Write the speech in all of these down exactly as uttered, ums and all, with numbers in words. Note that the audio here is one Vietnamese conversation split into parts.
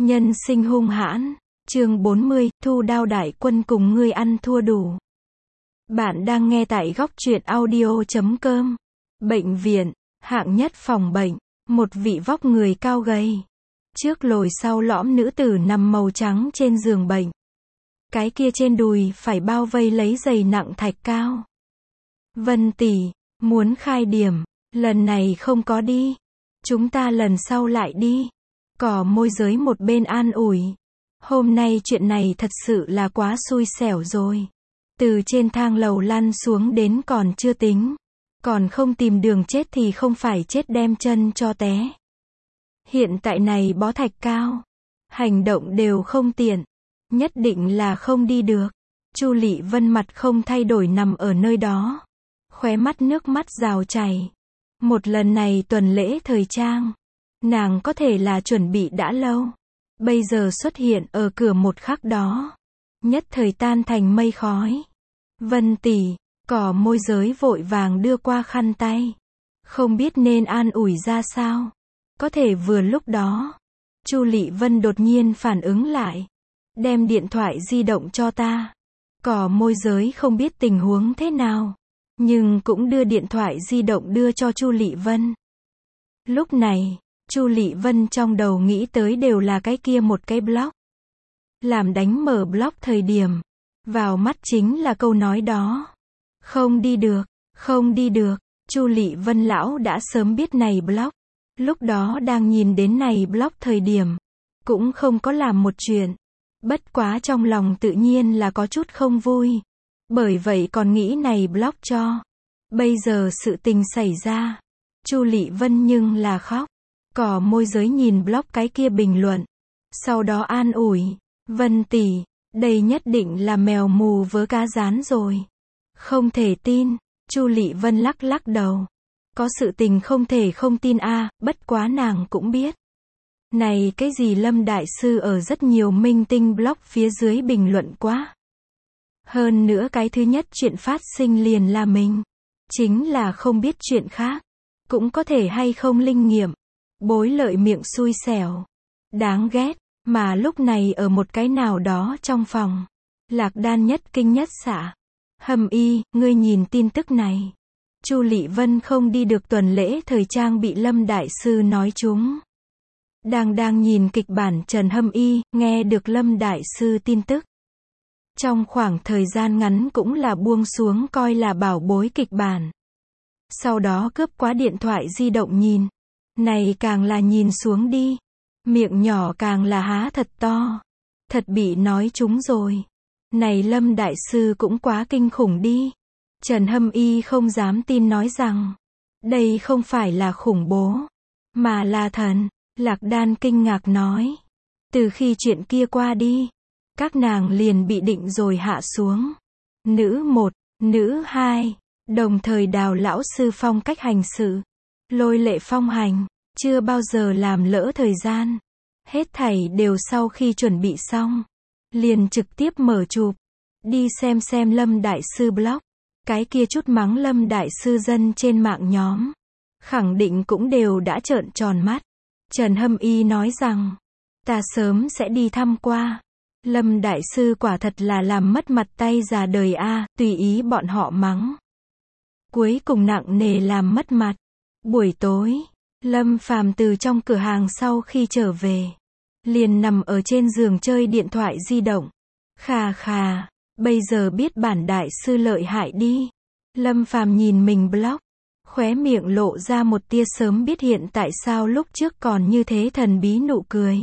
Nhân sinh hung hãn, chương bốn mươi, thu đao đại quân cùng ngươi ăn thua đủ. Bạn đang nghe tại góc truyện audio chấm com. Bệnh viện, hạng nhất phòng bệnh, một vị vóc người cao gầy, trước lồi sau lõm nữ tử nằm màu trắng trên giường bệnh. Cái kia trên đùi phải bao vây lấy giày nặng thạch cao. Vân tỷ, muốn khai điểm, lần này không có đi. Chúng ta lần sau lại đi. Cỏ môi giới một bên an ủi. Hôm nay chuyện này thật sự là quá xui xẻo rồi. Từ trên thang lầu lăn xuống đến còn chưa tính. Còn không tìm đường chết thì không phải chết đem chân cho té. Hiện tại này bó thạch cao. Hành động đều không tiện. Nhất định là không đi được. Chu Lệ Vân mặt không thay đổi nằm ở nơi đó. Khóe mắt nước mắt rào chảy. Một lần này tuần lễ thời trang. Nàng có thể là chuẩn bị đã lâu. Bây giờ xuất hiện ở cửa một khắc đó. Nhất thời tan thành mây khói. Vân tỷ, cỏ môi giới vội vàng đưa qua khăn tay. Không biết nên an ủi ra sao. Có thể vừa lúc đó. Chu Lệ Vân đột nhiên phản ứng lại. Đem điện thoại di động cho ta. Cỏ môi giới không biết tình huống thế nào. Nhưng cũng đưa điện thoại di động đưa cho Chu Lệ Vân. Lúc này, Chu Lệ Vân trong đầu nghĩ tới đều là cái kia một cái blog. Làm đánh mở blog thời điểm. Vào mắt chính là câu nói đó. Không đi được, không đi được. Chu Lệ Vân lão đã sớm biết này blog. Lúc đó đang nhìn đến này blog thời điểm. Cũng không có làm một chuyện. Bất quá trong lòng tự nhiên là có chút không vui. Bởi vậy còn nghĩ này blog cho. Bây giờ sự tình xảy ra. Chu Lệ Vân nhưng là khóc. Cỏ môi giới nhìn blog cái kia bình luận. Sau đó an ủi. Vân tỷ, đây nhất định là mèo mù vớ cá rán rồi. Không thể tin. Chu Lệ Vân lắc lắc đầu. Có sự tình không thể không tin a, à, bất quá nàng cũng biết. Này cái gì Lâm Đại Sư ở rất nhiều minh tinh blog phía dưới bình luận quá. Hơn nữa cái thứ nhất chuyện phát sinh liền là mình. Chính là không biết chuyện khác. Cũng có thể hay không linh nghiệm. Bối lợi miệng xui xẻo. Đáng ghét. Mà lúc này ở một cái nào đó trong phòng. Lạc Đan nhất kinh nhất xạ. Hâm y, ngươi nhìn tin tức này. Chu Lệ Vân không đi được tuần lễ thời trang bị Lâm Đại Sư nói chúng. Đang đang nhìn kịch bản Trần Hâm y, nghe được Lâm Đại Sư tin tức. Trong khoảng thời gian ngắn cũng là buông xuống coi là bảo bối kịch bản. Sau đó cướp quá điện thoại di động nhìn. Này càng là nhìn xuống đi. Miệng nhỏ càng là há thật to. Thật bị nói trúng rồi. Này Lâm Đại Sư cũng quá kinh khủng đi. Trần Hâm y không dám tin nói rằng. Đây không phải là khủng bố. Mà là thần. Lạc Đan kinh ngạc nói. Từ khi chuyện kia qua đi. Các nàng liền bị định rồi hạ xuống. Nữ một, nữ hai. Đồng thời đào lão sư phong cách hành sự. Lôi lệ phong hành. Chưa bao giờ làm lỡ thời gian. Hết thảy đều sau khi chuẩn bị xong. Liền trực tiếp mở chụp. Đi xem xem Lâm Đại Sư blog. Cái kia chút mắng Lâm Đại Sư dân trên mạng nhóm. Khẳng định cũng đều đã trợn tròn mắt. Trần Hâm y nói rằng. Ta sớm sẽ đi thăm qua. Lâm Đại Sư quả thật là làm mất mặt tay già đời a, à, tùy ý bọn họ mắng. Cuối cùng nặng nề làm mất mặt. Buổi tối. Lâm Phàm từ trong cửa hàng sau khi trở về. Liền nằm ở trên giường chơi điện thoại di động. Khà khà. Bây giờ biết bản Đại Sư lợi hại đi. Lâm Phàm nhìn mình blog. Khóe miệng lộ ra một tia sớm biết hiện tại sao lúc trước còn như thế thần bí nụ cười.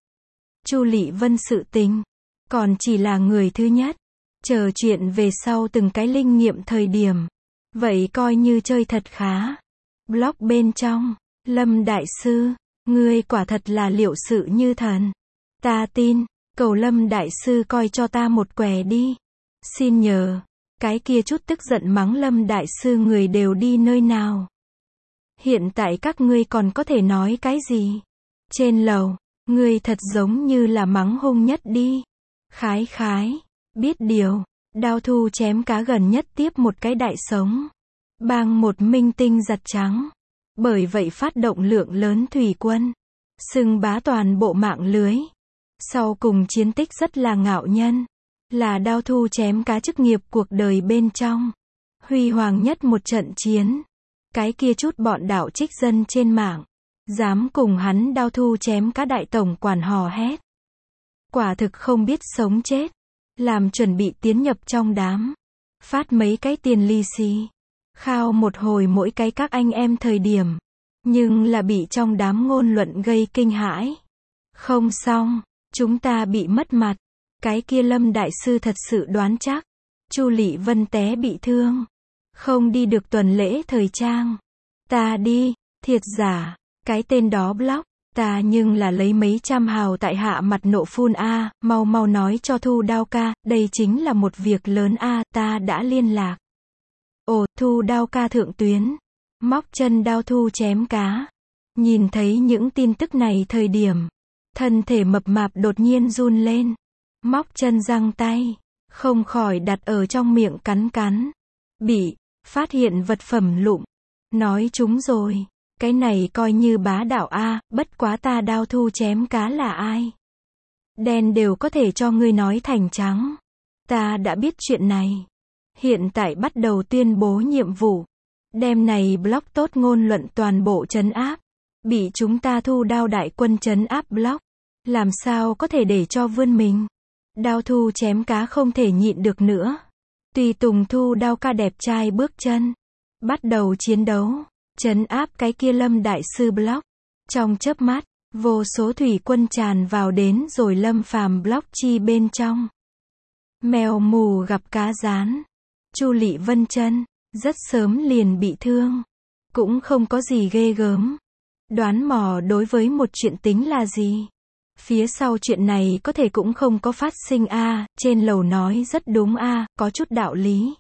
Chu Lệ Vân sự tình. Còn chỉ là người thứ nhất. Chờ chuyện về sau từng cái linh nghiệm thời điểm. Vậy coi như chơi thật khá. Blog bên trong. Lâm Đại Sư. Ngươi quả thật là liệu sự như thần. Ta tin. Cầu Lâm Đại Sư coi cho ta một quẻ đi. Xin nhờ. Cái kia chút tức giận mắng Lâm Đại Sư người đều đi nơi nào. Hiện tại các ngươi còn có thể nói cái gì? Trên lầu. Ngươi thật giống như là mắng hung nhất đi. Khái khái. Biết điều. Đao thu chém cá gần nhất tiếp một cái đại sống. Bang một minh tinh giặt trắng. Bởi vậy phát động lượng lớn thủy quân. Xưng bá toàn bộ mạng lưới. Sau cùng chiến tích rất là ngạo nhân. Là đao thu chém cá chức nghiệp cuộc đời bên trong. Huy hoàng nhất một trận chiến. Cái kia chút bọn đảo trích dân trên mạng. Dám cùng hắn đao thu chém cá đại tổng quản hò hét. Quả thực không biết sống chết. Làm chuẩn bị tiến nhập trong đám. Phát mấy cái tiền lì xì. Khao một hồi mỗi cái các anh em thời điểm. Nhưng là bị trong đám ngôn luận gây kinh hãi. Không xong, chúng ta bị mất mặt. Cái kia Lâm đại sư thật sự đoán chắc. Chu Lệ Vân té bị thương. Không đi được tuần lễ thời trang. Ta đi, thiệt giả. Cái tên đó block. Ta nhưng là lấy mấy trăm hào tại hạ mặt nộ phun a, mau mau nói cho Thu Đao ca, đây chính là một việc lớn a, ta đã liên lạc. Ồ, Thu Đao ca thượng tuyến. Móc chân đao thu chém cá. Nhìn thấy những tin tức này thời điểm. Thân thể mập mạp đột nhiên run lên. Móc chân giăng tay. Không khỏi đặt ở trong miệng cắn cắn. Bị, phát hiện vật phẩm lụm. Nói chúng rồi. Cái này coi như bá đạo a, bất quá ta đao thu chém cá là ai? Đen đều có thể cho ngươi nói thành trắng. Ta đã biết chuyện này. Hiện tại bắt đầu tuyên bố nhiệm vụ. Đem này block tốt ngôn luận toàn bộ trấn áp. Bị chúng ta Thu Đao đại quân trấn áp block. Làm sao có thể để cho vươn mình? Đao thu chém cá không thể nhịn được nữa. Tùy tùng Thu Đao ca đẹp trai bước chân. Bắt đầu chiến đấu. Trấn áp cái kia Lâm đại sư block. Trong chớp mắt, vô số thủy quân tràn vào đến rồi Lâm Phàm block chi bên trong. Mèo mù gặp cá rán. Chu Lệ Vân chân, rất sớm liền bị thương. Cũng không có gì ghê gớm. Đoán mò đối với một chuyện tính là gì? Phía sau chuyện này có thể cũng không có phát sinh a, à, trên lầu nói rất đúng a, à, có chút đạo lý.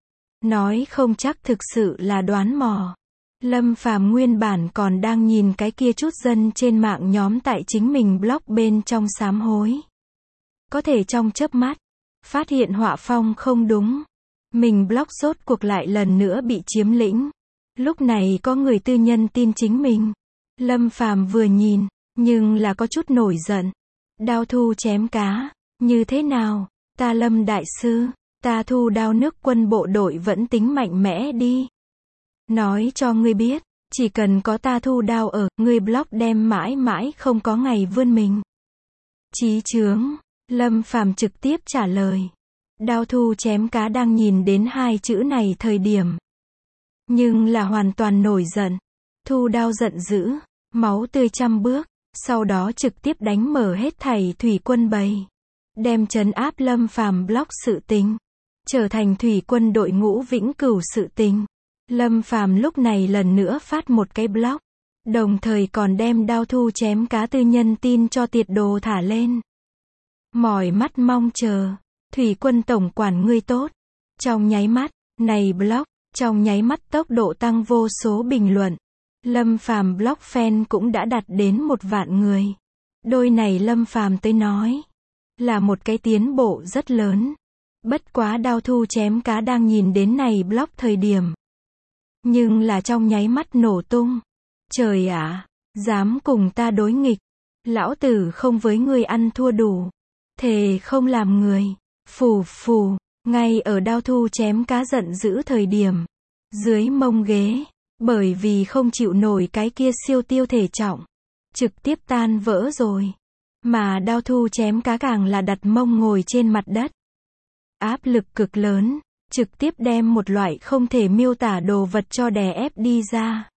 Nói không chắc thực sự là đoán mò. Lâm Phàm nguyên bản còn đang nhìn cái kia chút dân trên mạng nhóm tại chính mình blog bên trong sám hối. Có thể trong chớp mắt, phát hiện họa phong không đúng. Mình blog rốt cuộc lại lần nữa bị chiếm lĩnh. Lúc này có người tư nhân tin chính mình. Lâm Phàm vừa nhìn, nhưng là có chút nổi giận. Đao thu chém cá, như thế nào? Ta Lâm đại sư, ta Thu Đao nước quân bộ đội vẫn tính mạnh mẽ đi. Nói cho ngươi biết, chỉ cần có ta Thu Đao ở, ngươi blog đem mãi mãi không có ngày vươn mình. Chí chướng, Lâm Phàm trực tiếp trả lời. Đao thu chém cá đang nhìn đến hai chữ này thời điểm. Nhưng là hoàn toàn nổi giận. Thu Đao giận dữ, máu tươi trăm bước, sau đó trực tiếp đánh mở hết thảy thủy quân bầy. Đem trấn áp Lâm Phàm blog sự tình. Trở thành thủy quân đội ngũ vĩnh cửu sự tình. Lâm Phàm lúc này lần nữa phát một cái blog. Đồng thời còn đem đao thu chém cá tư nhân tin cho tiệt đồ thả lên. Mỏi mắt mong chờ. Thủy quân tổng quản ngươi tốt. Trong nháy mắt, này blog, trong nháy mắt tốc độ tăng vô số bình luận. Lâm Phàm blog fan cũng đã đạt đến một vạn người. Đôi này Lâm Phàm tới nói. Là một cái tiến bộ rất lớn. Bất quá đao thu chém cá đang nhìn đến này blog thời điểm. Nhưng là trong nháy mắt nổ tung. Trời ạ, à, dám cùng ta đối nghịch. Lão tử không với ngươi ăn thua đủ. Thề không làm người. Phù phù, ngay ở đao thu chém cá giận dữ thời điểm. Dưới mông ghế, bởi vì không chịu nổi cái kia siêu tiêu thể trọng. Trực tiếp tan vỡ rồi. Mà đao thu chém cá càng là đặt mông ngồi trên mặt đất. Áp lực cực lớn. Trực tiếp đem một loại không thể miêu tả đồ vật cho đè ép đi ra.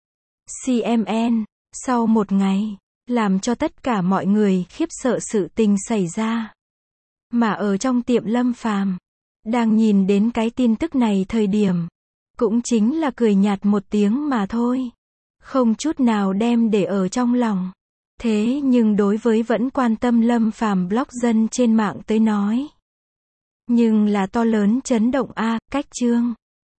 xê em en, sau một ngày, làm cho tất cả mọi người khiếp sợ sự tình xảy ra. Mà ở trong tiệm Lâm Phàm, đang nhìn đến cái tin tức này thời điểm, cũng chính là cười nhạt một tiếng mà thôi. Không chút nào đem để ở trong lòng. Thế nhưng đối với vẫn quan tâm Lâm Phàm blog dân trên mạng tới nói. Nhưng là to lớn chấn động a, cách chương.